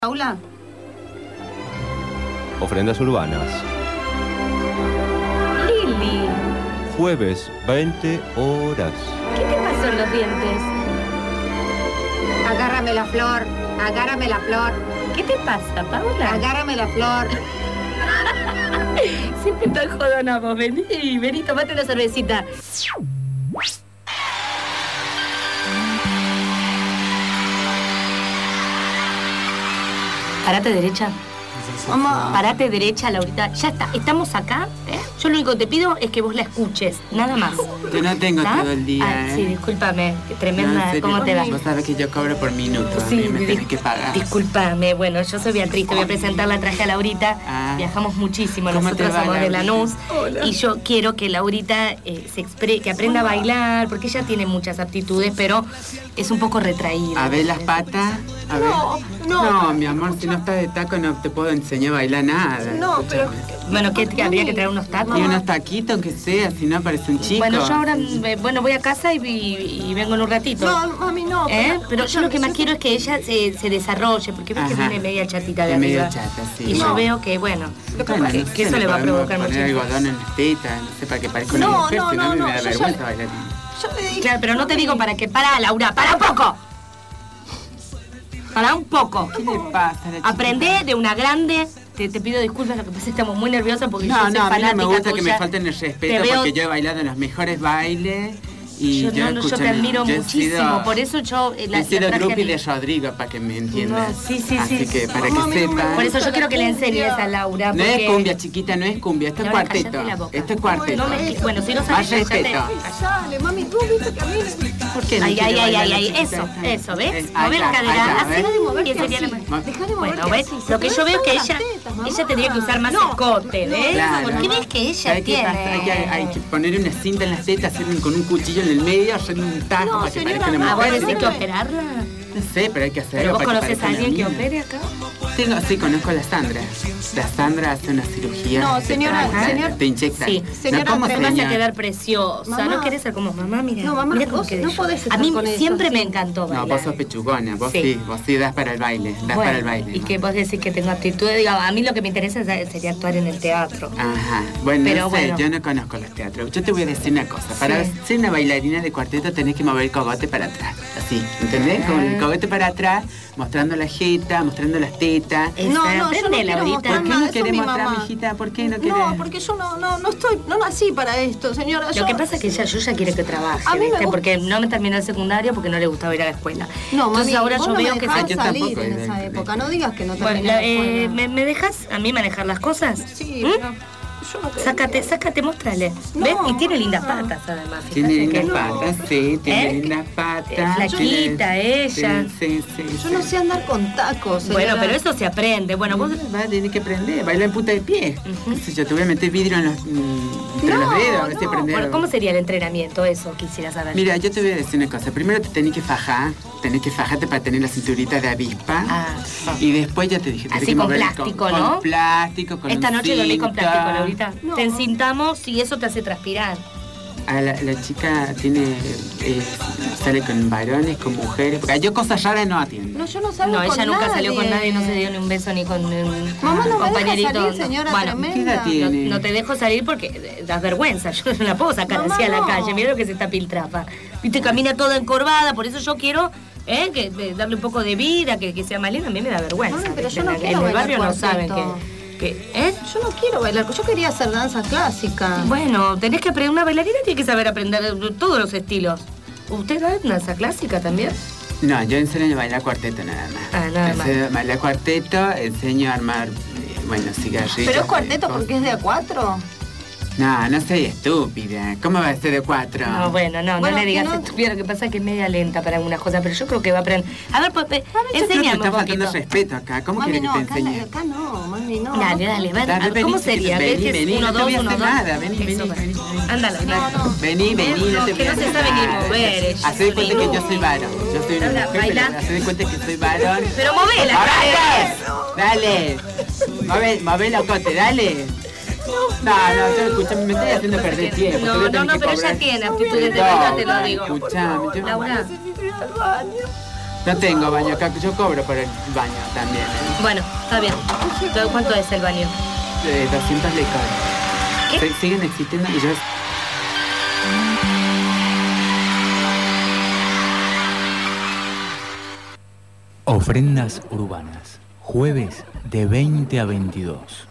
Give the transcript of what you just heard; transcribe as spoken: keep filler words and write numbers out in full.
Paula. Ofrendas urbanas. Lili. Jueves, veinte horas. ¿Qué te pasó en los dientes? Agárrame la flor, agárrame la flor. ¿Qué te pasa, Paula? Agárrame la flor. Siempre tan jodona vos. Vení, vení, tomate una cervecita. Parate derecha. Mamá. Parate derecha, Laurita. Ya está, estamos acá. ¿eh? Yo lo único que te pido es que vos la escuches, nada más. Yo no tengo ¿Está? todo el día, ah, ¿eh? Sí, discúlpame, qué No, tremenda. en serio, ¿Cómo te va? Vos sabés que yo cobro por minuto, a mí me tenés que pagar. Discúlpame, bueno, yo soy Beatriz, te voy a presentar, la traje a Laurita. Ah. Viajamos muchísimo, ¿Cómo nosotros te va, somos de Laurita? Lanús. Hola. Y yo quiero que Laurita eh, se expre que aprenda a bailar, porque ella tiene muchas aptitudes, pero es un poco retraída. A ver las patas. A ver. No, no. No, mi amor, si no estás de taco no te puedo enseñar a bailar nada. No, pero... Bueno, ¿qué, qué habría que traer unos tacos? Y unos taquitos, aunque sea, si no parece un chico. Bueno, yo ahora eh, bueno, voy a casa y, y- y vengo en un ratito. No, mami, no. ¿Eh? Pero yo lo que más necesito- quiero es que ella se, se desarrolle, porque ves que Ajá. viene media chatita de Es medio arriba. chata, sí. Y yo No. veo que, bueno, Bueno, que, no que sé, eso le va a podemos provocar mucho. poner algodón en las tetas, no sé, para que parezca una No, mujer, no, si no, no, a mí no, me da yo ya vergüenza le- bailar. Yo le dije... Claro, pero no te digo para que... Pará, Laura, para un poco. Para un poco. ¿Qué le pasa a la chica? Aprendé de una grande. Te, te pido disculpas, lo que pasa es que estamos muy nerviosas porque yo No, soy no, a mí no fanática me gusta que tuya. me falten el Te respeto veo- porque yo he bailado en los mejores bailes y Yo, yo, no, no, yo te escúchame, admiro yo he muchísimo, sido- por eso yo eh, la, he sido la traje a groupie mí. de Rodrigo, para que me entiendas. No, sí, sí, Así sí. que para que Mami, no me sepan. Por eso yo gusta quiero la que le enseñes cumbia. a Laura. No porque... es cumbia, chiquita, no es cumbia, esto es Laura, cuarteto. cállate la boca. Esto es cuarteto. No me... Bueno, si no Más sabes, cállate. respeto. Sale, mami, tú viste que a mí... ¿Por qué no Ay, quiere ay, ay, bailar ay, la ay, chiquita eso, esta? eso, ¿ves? Es- Mover la allá, cadera allá, así, ¿ves? Deja de moverte y sería así. la... Deja de Bueno, moverte ¿ves? así, se Lo que te yo veo que ven ella, las tetas, mamá. ella tendría que usar más No, escote, ¿ves? Claro. Porque ves que ella ¿Sabes qué tiene... pasa? Hay que, hay que poner una cinta en las tetas, hacer un- con un cuchillo en el medio, hacer un tajo No, para que señora, parezca una Ah, no, ¿vos mujer. decís que no, operarla? No sé, pero hay que hacerlo. ¿Pero vos para que conoces a parezca una alguien que mina. opere acá? Tengo, sí, conozco a la Sandra. La Sandra hace una cirugía. No, te señora, trabaja, señor- Te inyecta. Sí. Señora, no, ¿cómo pero Te vas a señor? quedar preciosa, Mamá. no querés ser como mamá, mira. No, mamá, mira cómo vos quedé no yo. podés A estar mí con eso, siempre sí. me encantó No, bailar. vos sos pechugona, vos Sí. sí. vos sí das para el baile, das Bueno, para el baile. y ¿no? que vos decís que tengo aptitudes, digo, a mí lo que me interesa es- sería actuar en el teatro. Ajá, bueno, Pero no sé, bueno. yo no conozco los teatros. Yo te voy a decir una cosa, para Sí. ser una bailarina de cuarteto tenés que mover el cogote para atrás, así, ¿entendés? Con el Ah. cogote para atrás, mostrando la jeta, mostrando las tetas. Esa, No, no, yo no aprende, quiero Laurita. mostrar ¿Por qué nada, no eso querés mi mostrar, mamá. mijita? ¿Por qué no querés? No, porque yo no, no, no estoy, no nací para esto, señora. Lo yo- que pasa es que ella, yo ya quiere que trabaje, A mí me ¿viste? gusta- Porque no me terminó el secundario porque no le gustaba ir a la escuela. No, Entonces mami, ahora vos yo no veo me que... dejabas Yo salir tampoco, en de- esa de- época. No digas que no Bueno, terminé la- la eh, escuela. ¿me, me dejas a mí manejar las cosas? Sí, ¿Mm? pero yo no quería. Sácate, sácate, mostrale. No, ¿Ves? Y tiene lindas no. patas además. Tiene fíjate lindas que- patas, sí, tiene ¿Eh? lindas patas. Es flaquita tiene- ella. Sí, sí, sí. Yo sí. no sé andar con tacos, Bueno, señora. pero eso se aprende. Bueno, vos... Va a tener que aprender, bailar en punta de pie. Ujú. Qué sé yo, te voy a meter vidrio en los, mm, entre No, los dedos, a ver si no. aprender. Bueno, ¿cómo sería el entrenamiento? Eso quisiera saber. Mira, yo te voy a decir una cosa. Primero te tenés que fajar, tenés que fajarte para tener la cinturita de avispa. Ah. Y después ya te dije, tenés Así que con mover plástico, con, ¿no? Con plástico, con Esta un noche dormí con cinto. plástico, Laurita. No. Te encintamos y eso te hace transpirar. Ah, la, la chica tiene, eh, sale con varones, con mujeres. Porque yo cosas raras no atiendo. No, yo no salgo No, con ella nunca salió con nadie, nadie. no se dio ni un beso ni con un Mamá, no me deja compañerito. salir, señora, Bueno, tremenda. ¿qué edad no, tiene? no te dejo salir porque eh, das vergüenza. Yo no la puedo sacar Mamá, así a la no. calle. Mira lo que se está piltrafa. Viste, camina toda encorvada, por eso yo quiero eh, que, eh, darle un poco de vida, que, que sea más linda. A mí me da vergüenza. Mami, pero ¿viste? yo no en el, quiero en el bailar barrio no saben cuarteto. que, que. ¿Eh? Yo no quiero bailar, yo quería hacer danza clásica. Bueno, tenés que aprender. Una bailarina tiene que saber aprender todos los estilos. ¿Usted da danza clásica también? No, yo enseño a bailar cuarteto nada más. Ah, nada más. Enseño a bailar cuarteto, enseño a armar, eh, bueno, cigarrillos. Pero es eh, cuarteto cosas. porque es de a cuatro. No, no soy estúpida. ¿Cómo va a ser de cuatro? No, bueno, no, Bueno, no le digas que no- estúpido, lo que pasa es que es media lenta para algunas cosas, pero yo creo que va a aprender. A ver, pues, pe- Yo creo que enséñame te un está faltando poquito. respeto acá. ¿Cómo Mami, quieres no, que te acá, enseñe? acá no, mami, no. Dale, dale, ven. Dale, a ver, ¿cómo vení, sería? vení, ¿Ves que es vení, uno, no te dos, voy a uno, hacer dos? nada, vení, Eso, vení, bueno. vení, vení. Ándale, No, dale. no. Vení, vení, no te que no se sabe ni mover ella. Hacé de cuenta que solita. yo soy varón. Yo soy una Habla, mujer, baila. pero hacé de cuenta que soy varón. Pero movela, ¡Dale! ¡Dale! Move, move locote, dale. No, no, yo escuchame, me estoy haciendo perder tiempo. No, te voy a no, tener no, que pero cobrar. ella tiene aptitudes de No, verdad, te lo digo. Escuchame, yo Laura. Necesito ir al baño. No tengo baño acá, yo cobro por el baño también. ¿eh? Bueno, está bien. ¿Cuánto es el baño? Eh, doscientos lecos. ¿Qué? Se- siguen existiendo y yo... Ofrendas urbanas. Jueves de veinte a veintidós.